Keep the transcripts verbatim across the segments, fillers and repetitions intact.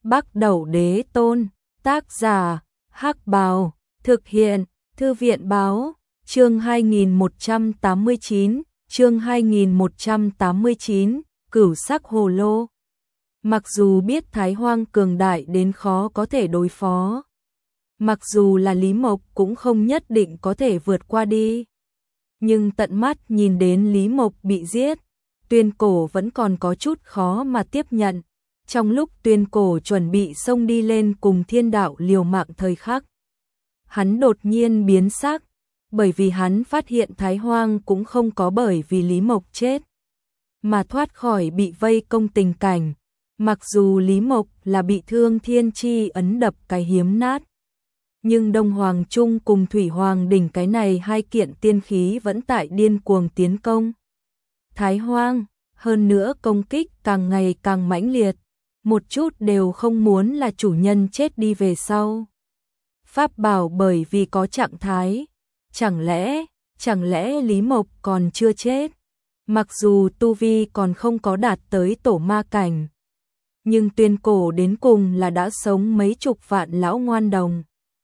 Bắc Đẩu Đế Tôn, tác giả, Hắc Bào, thực hiện, Thư viện Báo, chương hai nghìn một trăm tám mươi chín, chương hai nghìn một trăm tám mươi chín, Cửu Sắc Hồ Lô. Mặc dù biết Thái Hoang cường đại đến khó có thể đối phó, mặc dù là Lý Mộc cũng không nhất định có thể vượt qua đi, nhưng tận mắt nhìn đến Lý Mộc bị giết, Tuyên Cổ vẫn còn có chút khó mà tiếp nhận. Trong lúc Tuyên Cổ chuẩn bị xông đi lên cùng Thiên Đạo liều mạng thời khắc, hắn đột nhiên biến sắc, bởi vì hắn phát hiện Thái Hoang cũng không có bởi vì Lý Mộc chết mà thoát khỏi bị vây công tình cảnh. Mặc dù Lý Mộc là bị thương thiên chi ấn đập cái hiếm nát, nhưng Đông Hoàng Trung cùng Thủy Hoàng đỉnh cái này hai kiện tiên khí vẫn tại điên cuồng tiến công Thái Hoang, hơn nữa công kích càng ngày càng mãnh liệt, một chút đều không muốn là chủ nhân chết đi về sau. Pháp bảo bởi vì có trạng thái, chẳng lẽ, chẳng lẽ Lý Mộc còn chưa chết? Mặc dù tu vi còn không có đạt tới tổ ma cảnh, nhưng Tuyên Cổ đến cùng là đã sống mấy chục vạn lão ngoan đồng.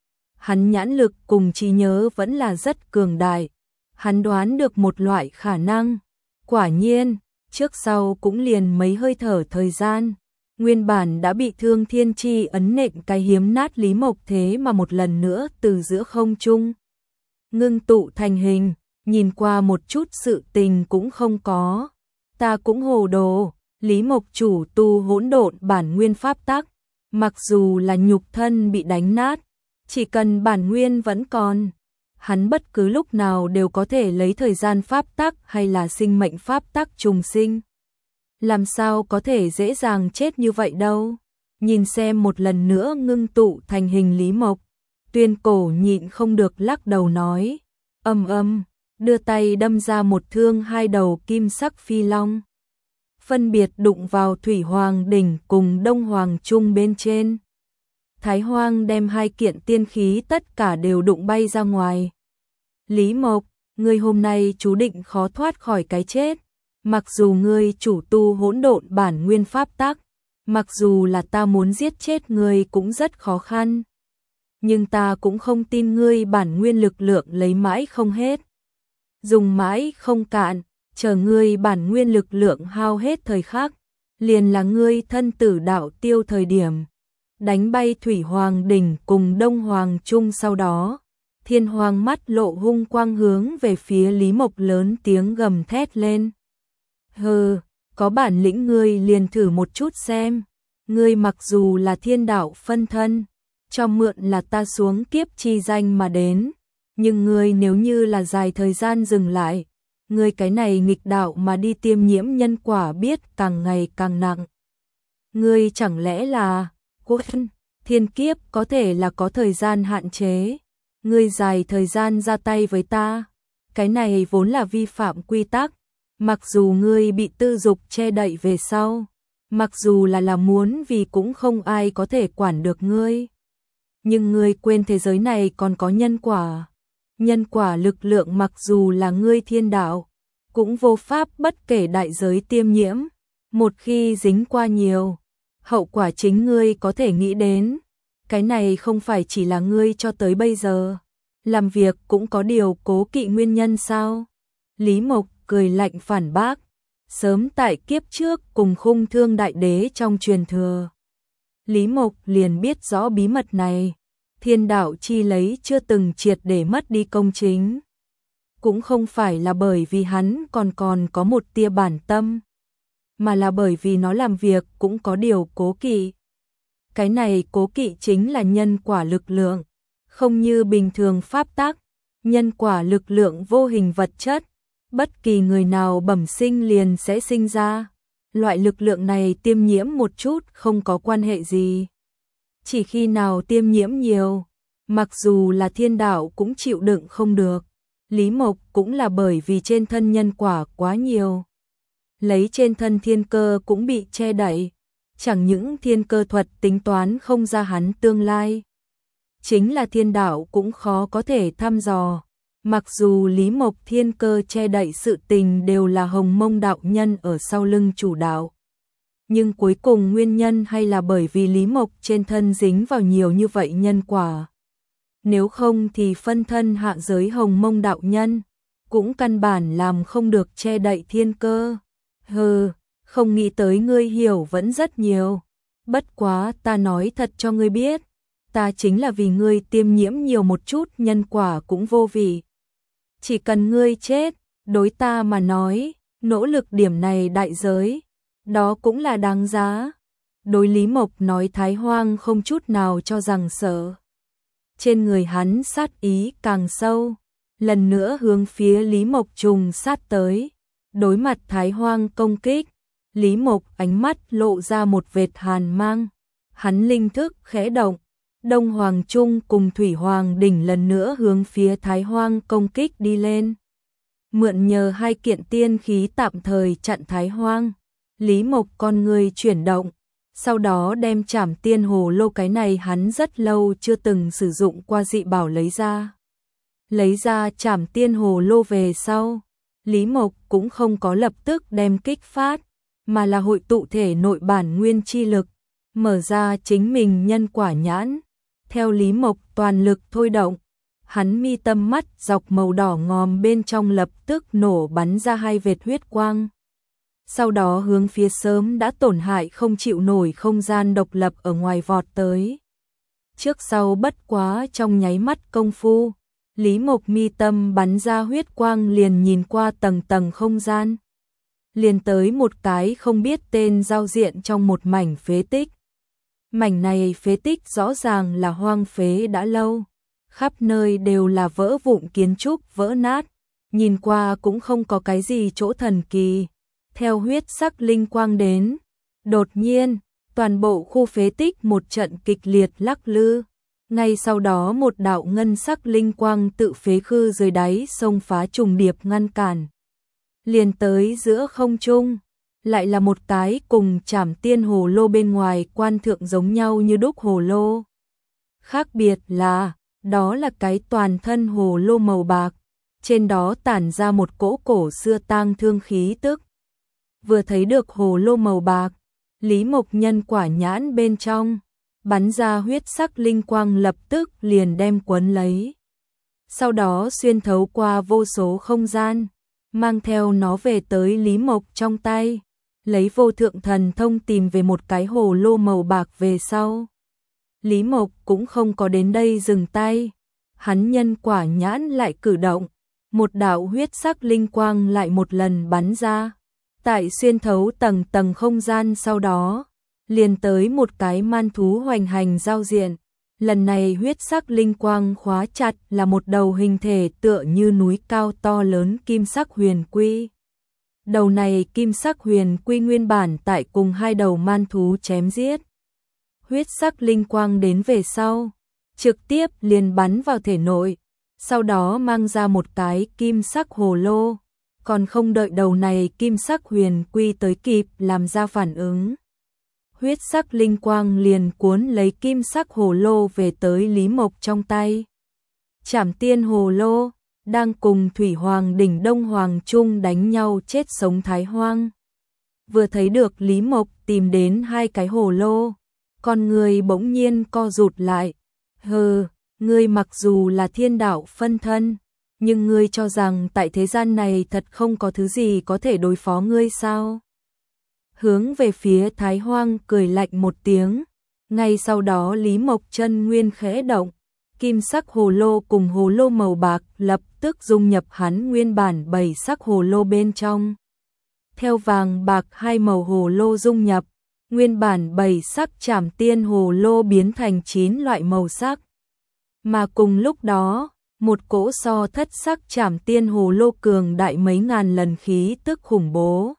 Hắn nhãn lực cùng trí nhớ vẫn là rất cường đại. Hắn đoán được một loại khả năng. Quả nhiên, trước sau cũng liền mấy hơi thở thời gian, nguyên bản đã bị thương thiên chi ấn nện cái hiếm nát Lý Mộc thế mà một lần nữa từ giữa không trung ngưng tụ thành hình, nhìn qua một chút sự tình cũng không có. Ta cũng hồ đồ. Lý Mộc chủ tu hỗn độn bản nguyên pháp tắc, mặc dù là nhục thân bị đánh nát, chỉ cần bản nguyên vẫn còn, hắn bất cứ lúc nào đều có thể lấy thời gian pháp tắc hay là sinh mệnh pháp tắc trùng sinh. Làm sao có thể dễ dàng chết như vậy đâu? Nhìn xem một lần nữa ngưng tụ thành hình Lý Mộc, Tuyên Cổ nhịn không được lắc đầu nói, ầm ầm, đưa tay đâm ra một thương hai đầu kim sắc phi long, phân biệt đụng vào Thủy Hoàng đỉnh cùng Đông Hoàng Trung bên trên. Thái Hoang đem hai kiện tiên khí tất cả đều đụng bay ra ngoài. Lý Mộc, ngươi hôm nay chú định khó thoát khỏi cái chết. Mặc dù ngươi chủ tu hỗn độn bản nguyên pháp tắc, mặc dù là ta muốn giết chết ngươi cũng rất khó khăn, nhưng ta cũng không tin ngươi bản nguyên lực lượng lấy mãi không hết, dùng mãi không cạn. Chờ ngươi bản nguyên lực lượng hao hết thời khắc, liền là ngươi thân tử đạo tiêu thời điểm. Đánh bay Thủy Hoàng đỉnh cùng Đông Hoàng Trung sau đó, Thiên Hoàng mắt lộ hung quang hướng về phía Lý Mộc lớn tiếng gầm thét lên. Hừ, có bản lĩnh ngươi liền thử một chút xem. Ngươi mặc dù là thiên đạo phân thân, cho mượn là ta xuống kiếp chi danh mà đến, nhưng ngươi nếu như là dài thời gian dừng lại, ngươi cái này nghịch đạo mà đi tiêm nhiễm nhân quả biết càng ngày càng nặng. Ngươi chẳng lẽ là quân, thiên kiếp có thể là có thời gian hạn chế. Ngươi dài thời gian ra tay với ta, cái này vốn là vi phạm quy tắc. Mặc dù ngươi bị tư dục che đậy về sau, mặc dù là là muốn vì cũng không ai có thể quản được ngươi, nhưng ngươi quên thế giới này còn có nhân quả. Nhân quả lực lượng mặc dù là ngươi thiên đạo, cũng vô pháp bất kể đại giới tiêm nhiễm. Một khi dính qua nhiều, hậu quả chính ngươi có thể nghĩ đến. Cái này không phải chỉ là ngươi cho tới bây giờ làm việc cũng có điều cố kỵ nguyên nhân sao? Lý Mộc cười lạnh phản bác. Sớm tại kiếp trước cùng Khung Thương Đại Đế trong truyền thừa, Lý Mộc liền biết rõ bí mật này. Thiên đạo chi lấy chưa từng triệt để mất đi công chính, cũng không phải là bởi vì hắn còn còn có một tia bản tâm, mà là bởi vì nó làm việc cũng có điều cố kỵ. Cái này cố kỵ chính là nhân quả lực lượng, không như bình thường pháp tắc, nhân quả lực lượng vô hình vật chất, bất kỳ người nào bẩm sinh liền sẽ sinh ra. Loại lực lượng này tiêm nhiễm một chút không có quan hệ gì. Chỉ khi nào tiêm nhiễm nhiều, mặc dù là thiên đạo cũng chịu đựng không được. Lý Mộc cũng là bởi vì trên thân nhân quả quá nhiều, lấy trên thân thiên cơ cũng bị che đậy. Chẳng những thiên cơ thuật tính toán không ra hắn tương lai, chính là thiên đạo cũng khó có thể thăm dò. Mặc dù Lý Mộc thiên cơ che đậy sự tình đều là Hồng Mông đạo nhân ở sau lưng chủ đạo, nhưng cuối cùng nguyên nhân hay là bởi vì Lý Mộc trên thân dính vào nhiều như vậy nhân quả. Nếu không thì phân thân hạ giới Hồng Mông đạo nhân cũng căn bản làm không được che đậy thiên cơ. Hừ, không nghĩ tới ngươi hiểu vẫn rất nhiều. Bất quá ta nói thật cho ngươi biết, ta chính là vì ngươi tiêm nhiễm nhiều một chút nhân quả cũng vô vị. Chỉ cần ngươi chết, đối ta mà nói, nỗ lực điểm này đại giới, đó cũng là đáng giá. Đối Lý Mộc nói Thái Hoang không chút nào cho rằng sợ. Trên người hắn sát ý càng sâu, lần nữa hướng phía Lý Mộc trùng sát tới. Đối mặt Thái Hoang công kích, Lý Mộc ánh mắt lộ ra một vệt hàn mang. Hắn linh thức khẽ động, Đông Hoàng Trung cùng Thủy Hoàng Đỉnh lần nữa hướng phía Thái Hoang công kích đi lên. Mượn nhờ hai kiện tiên khí tạm thời chặn Thái Hoang, Lý Mộc con người chuyển động, sau đó đem Trảm Tiên Hồ Lô, cái này hắn rất lâu chưa từng sử dụng qua dị bảo lấy ra. Lấy ra Trảm Tiên Hồ Lô về sau, Lý Mộc cũng không có lập tức đem kích phát, mà là hội tụ thể nội bản nguyên chi lực, mở ra chính mình nhân quả nhãn. Theo Lý Mộc toàn lực thôi động, hắn mi tâm mắt dọc màu đỏ ngòm bên trong lập tức nổ bắn ra hai vệt huyết quang. Sau đó hướng phía sớm đã tổn hại không chịu nổi không gian độc lập ở ngoài vọt tới. Trước sau bất quá trong nháy mắt công phu, Lý Mộc mi tâm bắn ra huyết quang liền nhìn qua tầng tầng không gian. Liền tới một cái không biết tên giao diện trong một mảnh phế tích. Mảnh này phế tích rõ ràng là hoang phế đã lâu, khắp nơi đều là vỡ vụn kiến trúc vỡ nát, nhìn qua cũng không có cái gì chỗ thần kỳ. Theo huyết sắc linh quang đến, đột nhiên, toàn bộ khu phế tích một trận kịch liệt lắc lư, ngay sau đó một đạo ngân sắc linh quang tự phế khư dưới đáy sông phá trùng điệp ngăn cản. Liền tới giữa không trung, lại là một cái cùng Trảm Tiên Hồ Lô bên ngoài quan thượng giống nhau như đúc hồ lô. Khác biệt là, đó là cái toàn thân hồ lô màu bạc, trên đó tản ra một cỗ cổ xưa tang thương khí tức. Vừa thấy được hồ lô màu bạc, Lý Mộc nhân quả nhãn bên trong, bắn ra huyết sắc linh quang lập tức liền đem quấn lấy. Sau đó xuyên thấu qua vô số không gian, mang theo nó về tới Lý Mộc trong tay, lấy vô thượng thần thông tìm về một cái hồ lô màu bạc về sau. Lý Mộc cũng không có đến đây dừng tay, hắn nhân quả nhãn lại cử động, một đạo huyết sắc linh quang lại một lần bắn ra, tại xuyên thấu tầng tầng không gian sau đó, liền tới một cái man thú hoành hành giao diện. Lần này huyết sắc linh quang khóa chặt là một đầu hình thể tựa như núi cao to lớn kim sắc huyền quy. Đầu này kim sắc huyền quy nguyên bản tại cùng hai đầu man thú chém giết. Huyết sắc linh quang đến về sau, trực tiếp liền bắn vào thể nội, sau đó mang ra một cái kim sắc hồ lô, còn không đợi đầu này kim sắc huyền quy tới kịp làm ra phản ứng. Huyết sắc linh quang liền cuốn lấy kim sắc hồ lô về tới Lý Mộc trong tay. Trảm Tiên Hồ Lô đang cùng Thủy Hoàng Đỉnh Đông Hoàng Trung đánh nhau chết sống Thái Hoang. Vừa thấy được Lý Mộc tìm đến hai cái hồ lô, con người bỗng nhiên co rụt lại. Hừ, ngươi mặc dù là thiên đạo phân thân, nhưng ngươi cho rằng tại thế gian này thật không có thứ gì có thể đối phó ngươi sao? Hướng về phía Thái Hoang cười lạnh một tiếng, ngay sau đó Lý Mộc chân nguyên khẽ động, kim sắc hồ lô cùng hồ lô màu bạc lập tức dung nhập hắn nguyên bản bảy sắc hồ lô bên trong. Theo vàng bạc hai màu hồ lô dung nhập, nguyên bản bảy sắc Trảm Tiên Hồ Lô biến thành chín loại màu sắc. Mà cùng lúc đó, một cỗ so thất sắc Trảm Tiên Hồ Lô cường đại mấy ngàn lần khí tức khủng bố.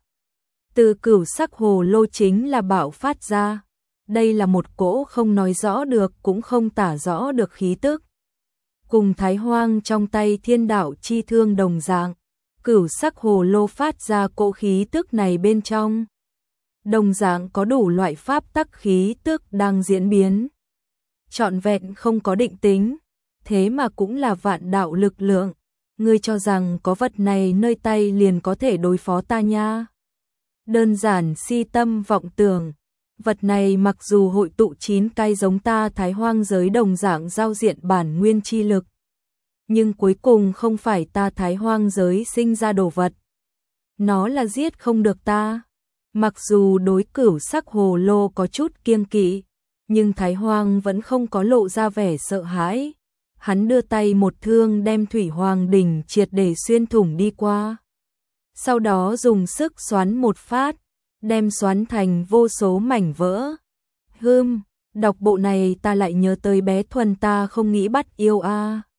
Từ cửu sắc hồ lô chính là bạo phát ra. Đây là một cỗ không nói rõ được cũng không tả rõ được khí tức. Cùng Thái Hoang trong tay thiên đạo chi thương đồng dạng, cửu sắc hồ lô phát ra cỗ khí tức này bên trong. Đồng dạng có đủ loại pháp tắc khí tức đang diễn biến. Trọn vẹn không có định tính, thế mà cũng là vạn đạo lực lượng. Ngươi cho rằng có vật này nơi tay liền có thể đối phó ta nha? đơn giản si tâm vọng tưởng. Vật này mặc dù hội tụ chín cái giống ta Thái Hoang giới đồng dạng giao diện bản nguyên chi lực, nhưng cuối cùng không phải ta Thái Hoang giới sinh ra đồ vật. Nó là giết không được ta. Mặc dù đối cửu sắc hồ lô có chút kiêng kỵ, nhưng Thái Hoang vẫn không có lộ ra vẻ sợ hãi. Hắn đưa tay một thương đem Thủy Hoàng đỉnh triệt để xuyên thủng đi qua. Sau đó dùng sức xoắn một phát, đem xoắn thành vô số mảnh vỡ. Hừm, đọc bộ này ta lại nhớ tới bé Thuần ta không nghĩ bắt yêu a.